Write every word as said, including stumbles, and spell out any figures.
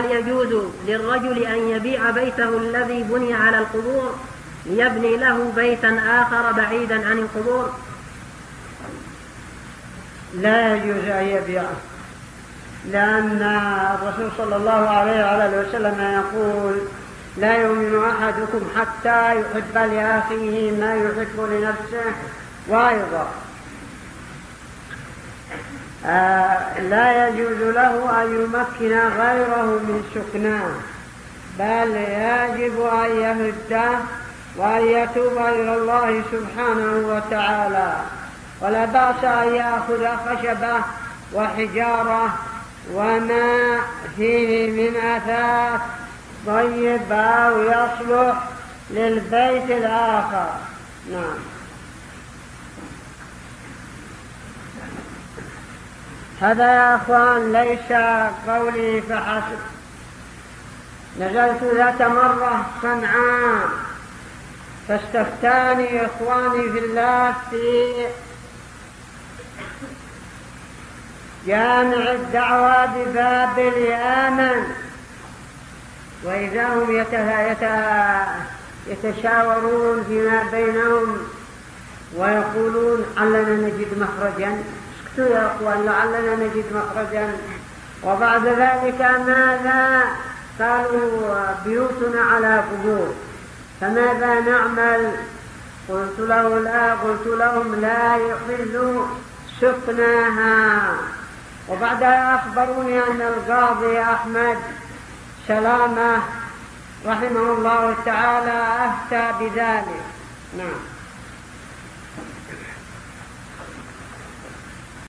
هل يجوز للرجل أن يبيع بيته الذي بني على القبور ليبني له بيتا آخر بعيدا عن القبور؟ لا يجوز أن يبيعه، لأن الرسول صلى الله عليه وآله وسلم يقول: لا يؤمن أحدكم حتى يحب لأخيه ما يحب لنفسه. وأيضا آه لا يجوز له أن يمكن غيره من سكناه، بل يجب أن يهده وأن يتوب إلى الله سبحانه وتعالى. ولا بأس أن يأخذ خشبة وحجارة وما فيه من أثاث طيب أو يصلح للبيت الآخر. نعم. هذا يا أخوان ليس قولي فحسب. نزلت ذات مرة صنعاء فاستفتاني إخواني في الله في جامع الدعوة بباب اليمن، وإذا هم يتشاورون فيما بينهم ويقولون: علنا نجد مخرجا. اسكتوا يا أخوان، لعلنا نجد مخرجا. وبعد ذلك ماذا؟ قالوا: بيوتنا على قبور، فماذا نعمل؟ قلت له لا قلت لهم لا يحل سكناها. وبعدها أخبروني أن القاضي أحمد سلامة رحمه الله تعالى أفتى بذلك. نعم.